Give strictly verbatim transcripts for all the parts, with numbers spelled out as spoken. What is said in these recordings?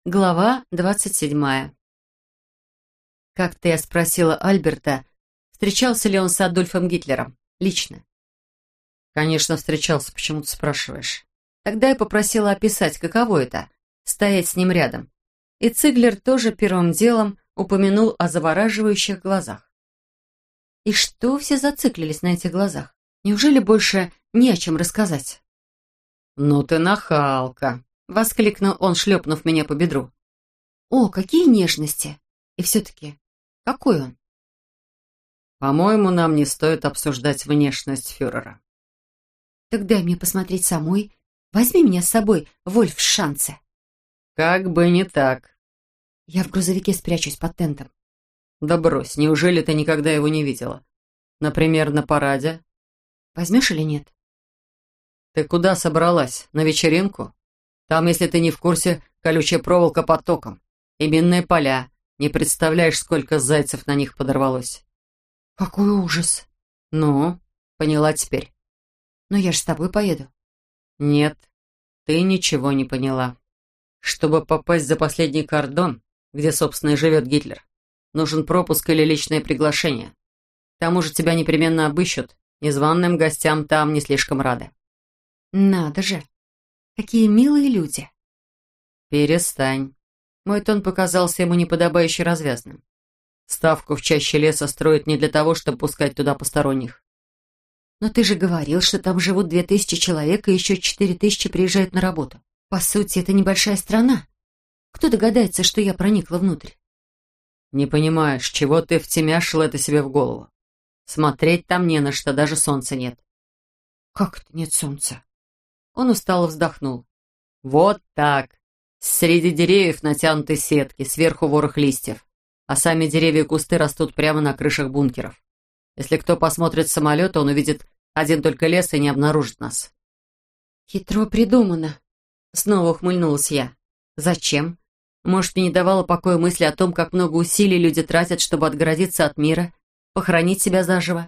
Глава двадцать седьмая. Как-то я спросила Альберта, встречался ли он с Адольфом Гитлером лично. Конечно, встречался, почему ты спрашиваешь? Тогда я попросила описать, каково это — стоять с ним рядом. И Циглер тоже первым делом упомянул о завораживающих глазах. И что все зациклились на этих глазах? Неужели больше не о чем рассказать? «Ну ты нахалка!» — воскликнул он, шлепнув меня по бедру. «О, какие нежности! И все-таки, какой он?» «По-моему, нам не стоит обсуждать внешность фюрера». «Так дай мне посмотреть самой. Возьми меня с собой, Вольфшанце». «Как бы не так». «Я в грузовике спрячусь под тентом». «Да брось, неужели ты никогда его не видела? Например, на параде?» «Возьмешь или нет?» «Ты куда собралась? На вечеринку? Там, если ты не в курсе, колючая проволока под током. И минные поля. Не представляешь, сколько зайцев на них подорвалось». «Какой ужас!» «Ну, поняла теперь». «Но я же с тобой поеду». «Нет, ты ничего не поняла. Чтобы попасть за последний кордон, где, собственно, и живет Гитлер, нужен пропуск или личное приглашение. К тому же тебя непременно обыщут. Незваным гостям там не слишком рады». «Надо же! Какие милые люди!» «Перестань». Мой тон показался ему неподобающе развязным. Ставку в чаще леса строят не для того, чтобы пускать туда посторонних. «Но ты же говорил, что там живут две тысячи человек, и еще четыре тысячи приезжают на работу. По сути, это небольшая страна. Кто догадается, что я проникла внутрь?» «Не понимаешь, чего ты втемяшила это себе в голову? Смотреть там не на что, даже солнца нет». «Как это нет солнца?» Он устало вздохнул. «Вот так. Среди деревьев натянуты сетки, сверху ворох листьев, а сами деревья и кусты растут прямо на крышах бункеров. Если кто посмотрит с самолета, он увидит один только лес и не обнаружит нас». «Хитро придумано», — снова ухмыльнулась я. «Зачем? Может, мне не давало покоя мысли о том, как много усилий люди тратят, чтобы отгородиться от мира, похоронить себя заживо?»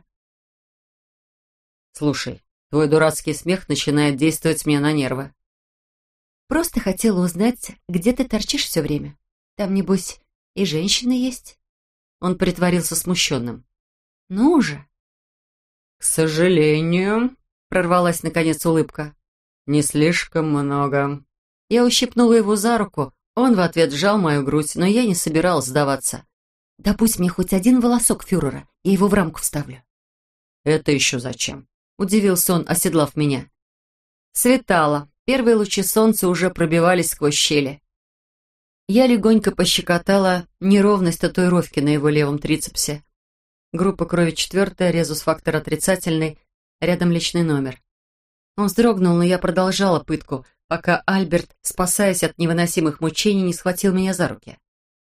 «Слушай, твой дурацкий смех начинает действовать мне на нервы». «Просто хотела узнать, где ты торчишь все время. Там, небось, и женщины есть?» Он притворился смущенным. «Ну же!» «К сожалению», — прорвалась наконец улыбка, — «не слишком много». Я ущипнула его за руку, он в ответ сжал мою грудь, но я не собиралась сдаваться. «Да пусть мне хоть один волосок фюрера, я его в рамку вставлю». «Это еще зачем?» — удивился он, оседлав меня. Светало, первые лучи солнца уже пробивались сквозь щели. Я легонько пощекотала неровность татуировки на его левом трицепсе. Группа крови четвертая, резус-фактор отрицательный, рядом личный номер. Он вздрогнул, но я продолжала пытку, пока Альберт, спасаясь от невыносимых мучений, не схватил меня за руки.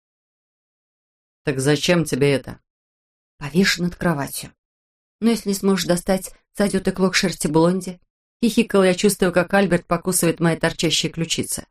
«Так зачем тебе это?» «Повешу над кроватью. Но если не сможешь достать, сойдет и клок шерсти блонди». Хихикала я, чувствую, как Альберт покусывает мои торчащие ключицы.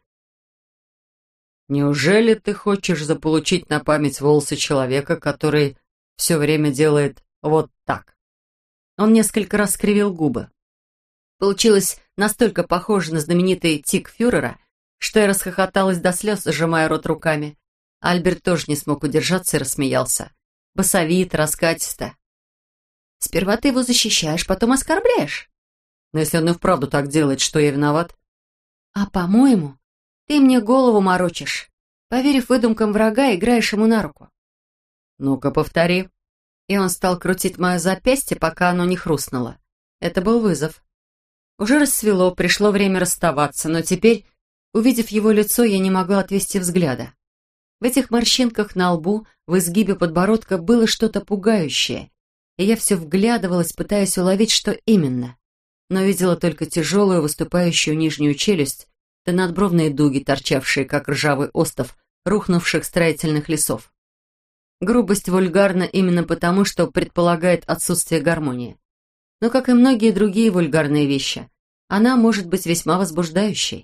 «Неужели ты хочешь заполучить на память волосы человека, который все время делает вот так?» Он несколько раз скривил губы. Получилось настолько похоже на знаменитый тик фюрера, что я расхохоталась до слез, сжимая рот руками. Альберт тоже не смог удержаться и рассмеялся. Басовито, раскатисто. «Сперва ты его защищаешь, потом оскорбляешь». «Но если он и вправду так делает, что я виноват?» «А, по-моему, ты мне голову морочишь. Поверив выдумкам врага, играешь ему на руку». «Ну-ка, повтори». И он стал крутить мое запястье, пока оно не хрустнуло. Это был вызов. Уже рассвело, пришло время расставаться, но теперь, увидев его лицо, я не могла отвести взгляда. В этих морщинках на лбу, в изгибе подбородка было что-то пугающее, и я все вглядывалась, пытаясь уловить, что именно. Но видела только тяжелую выступающую нижнюю челюсть, да надбровные дуги, торчавшие, как ржавый остов, рухнувших строительных лесов. Грубость вульгарна именно потому, что предполагает отсутствие гармонии. Но, как и многие другие вульгарные вещи, она может быть весьма возбуждающей.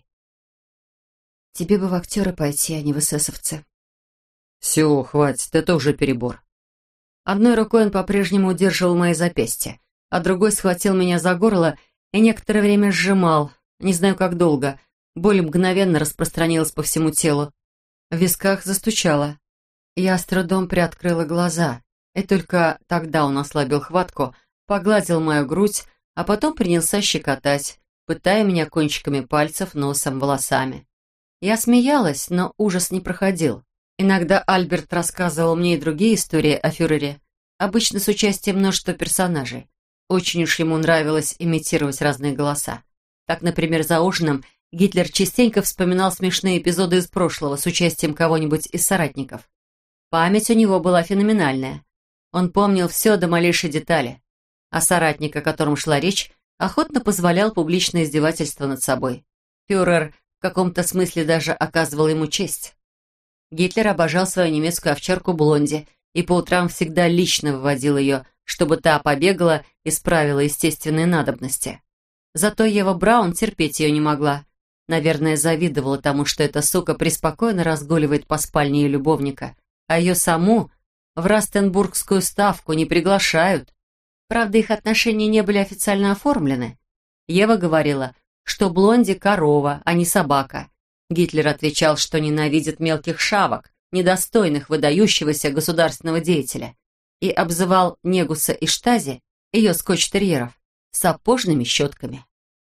«Тебе бы в актеры пойти, а не в эсэсовцы». «Все, хватит, это уже перебор». Одной рукой он по-прежнему удерживал мои запястья, а другой схватил меня за горло и некоторое время сжимал, не знаю как долго. Боль мгновенно распространилась по всему телу. В висках застучало. Я с трудом приоткрыла глаза, и только тогда он ослабил хватку, погладил мою грудь, а потом принялся щекотать, пытая меня кончиками пальцев, носом, волосами. Я смеялась, но ужас не проходил. Иногда Альберт рассказывал мне и другие истории о фюрере, обычно с участием множества персонажей. Очень уж ему нравилось имитировать разные голоса. Так, например, за ужином Гитлер частенько вспоминал смешные эпизоды из прошлого с участием кого-нибудь из соратников. Память у него была феноменальная. Он помнил все до малейшей детали. А соратник, о котором шла речь, охотно позволял публичное издевательство над собой. Фюрер в каком-то смысле даже оказывал ему честь. Гитлер обожал свою немецкую овчарку Блонди и по утрам всегда лично выводил ее, чтобы та побегала и справила естественные надобности. Зато Ева Браун терпеть ее не могла. Наверное, завидовала тому, что эта сука преспокойно разгуливает по спальне ее любовника, а ее саму в Растенбургскую ставку не приглашают. Правда, их отношения не были официально оформлены. Ева говорила, что Блонди — корова, а не собака. Гитлер отвечал, что ненавидит мелких шавок, недостойных выдающегося государственного деятеля, и обзывал Негуса и Штази, ее скотч-терьеров, сапожными щетками.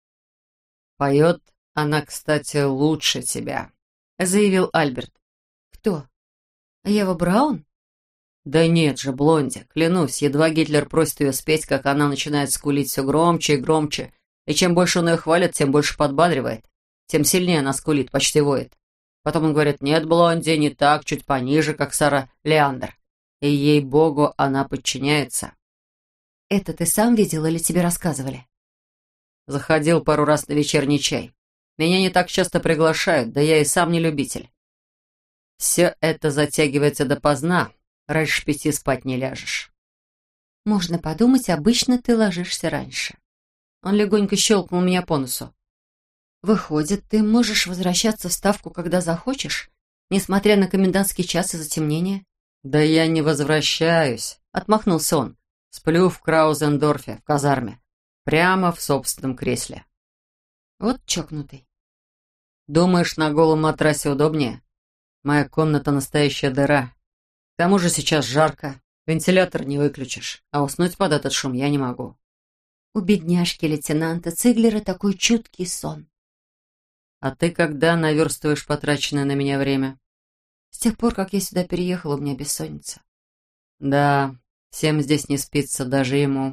«Поет она, кстати, лучше тебя», — заявил Альберт. «Кто? Ева Браун?» «Да нет же, Блонди, клянусь, едва Гитлер просит ее спеть, как она начинает скулить все громче и громче, и чем больше он ее хвалит, тем больше подбадривает, тем сильнее она скулит, почти воет. Потом он говорит: нет, Блонди, не так, чуть пониже, как Сара Леандр. И ей-богу, она подчиняется». «Это ты сам видел или тебе рассказывали?» «Заходил пару раз на вечерний чай. Меня не так часто приглашают, да я и сам не любитель. Все это затягивается допоздна, раньше пяти спать не ляжешь». «Можно подумать, обычно ты ложишься раньше». Он легонько щелкнул меня по носу. «Выходит, ты можешь возвращаться в ставку, когда захочешь, несмотря на комендантский час и затемнение?» «Да я не возвращаюсь», — отмахнулся он. «Сплю в Краузендорфе, в казарме, прямо в собственном кресле». «Вот чокнутый». «Думаешь, на голом матрасе удобнее? Моя комната настоящая дыра. К тому же сейчас жарко, вентилятор не выключишь, а уснуть под этот шум я не могу». «У бедняжки лейтенанта Циглера такой чуткий сон». «А ты когда наверстываешь потраченное на меня время?» «С тех пор, как я сюда переехала, у меня бессонница». «Да, всем здесь не спится, даже ему».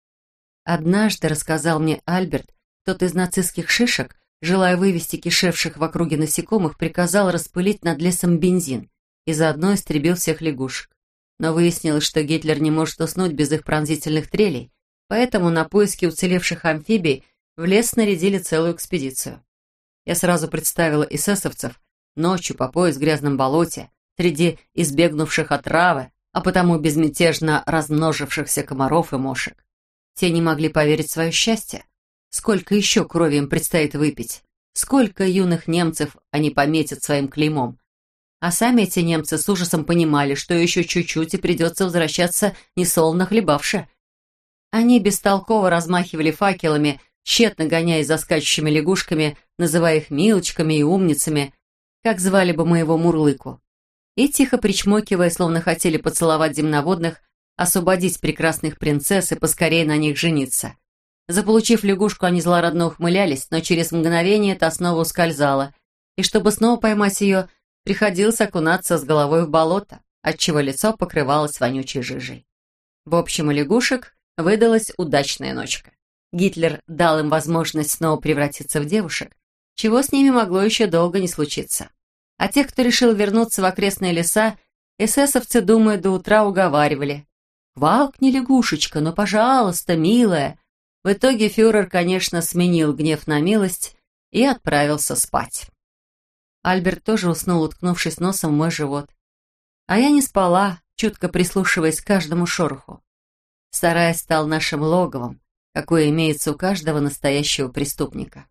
Однажды, рассказал мне Альберт, тот из нацистских шишек, желая вывести кишевших в округе насекомых, приказал распылить над лесом бензин и заодно истребил всех лягушек. Но выяснилось, что Гитлер не может уснуть без их пронзительных трелей, поэтому на поиски уцелевших амфибий в лес снарядили целую экспедицию. Я сразу представила эсэсовцев ночью по пояс в грязном болоте, среди избегнувших отравы, а потому безмятежно размножившихся комаров и мошек. Те не могли поверить в свое счастье. Сколько еще крови им предстоит выпить? Сколько юных немцев они пометят своим клеймом? А сами эти немцы с ужасом понимали, что еще чуть-чуть и придется возвращаться несолоно хлебавши. Они бестолково размахивали факелами, тщетно гоняясь за скачущими лягушками, называя их милочками и умницами, как звали бы моего Мурлыку, и, тихо причмокивая, словно хотели поцеловать земноводных, освободить прекрасных принцесс и поскорее на них жениться. Заполучив лягушку, они злорадно ухмылялись, но через мгновение та снова ускользала, и чтобы снова поймать ее, приходилось окунаться с головой в болото, отчего лицо покрывалось вонючей жижей. В общем, у лягушек выдалась удачная ночка. Гитлер дал им возможность снова превратиться в девушек, чего с ними могло еще долго не случиться. А тех, кто решил вернуться в окрестные леса, эсэсовцы, думая, до утра уговаривали: «Квакни, лягушечка, ну, пожалуйста, милая». В итоге фюрер, конечно, сменил гнев на милость и отправился спать. Альберт тоже уснул, уткнувшись носом в мой живот. А я не спала, чутко прислушиваясь к каждому шороху. Сарай стал нашим логовом, какое имеется у каждого настоящего преступника.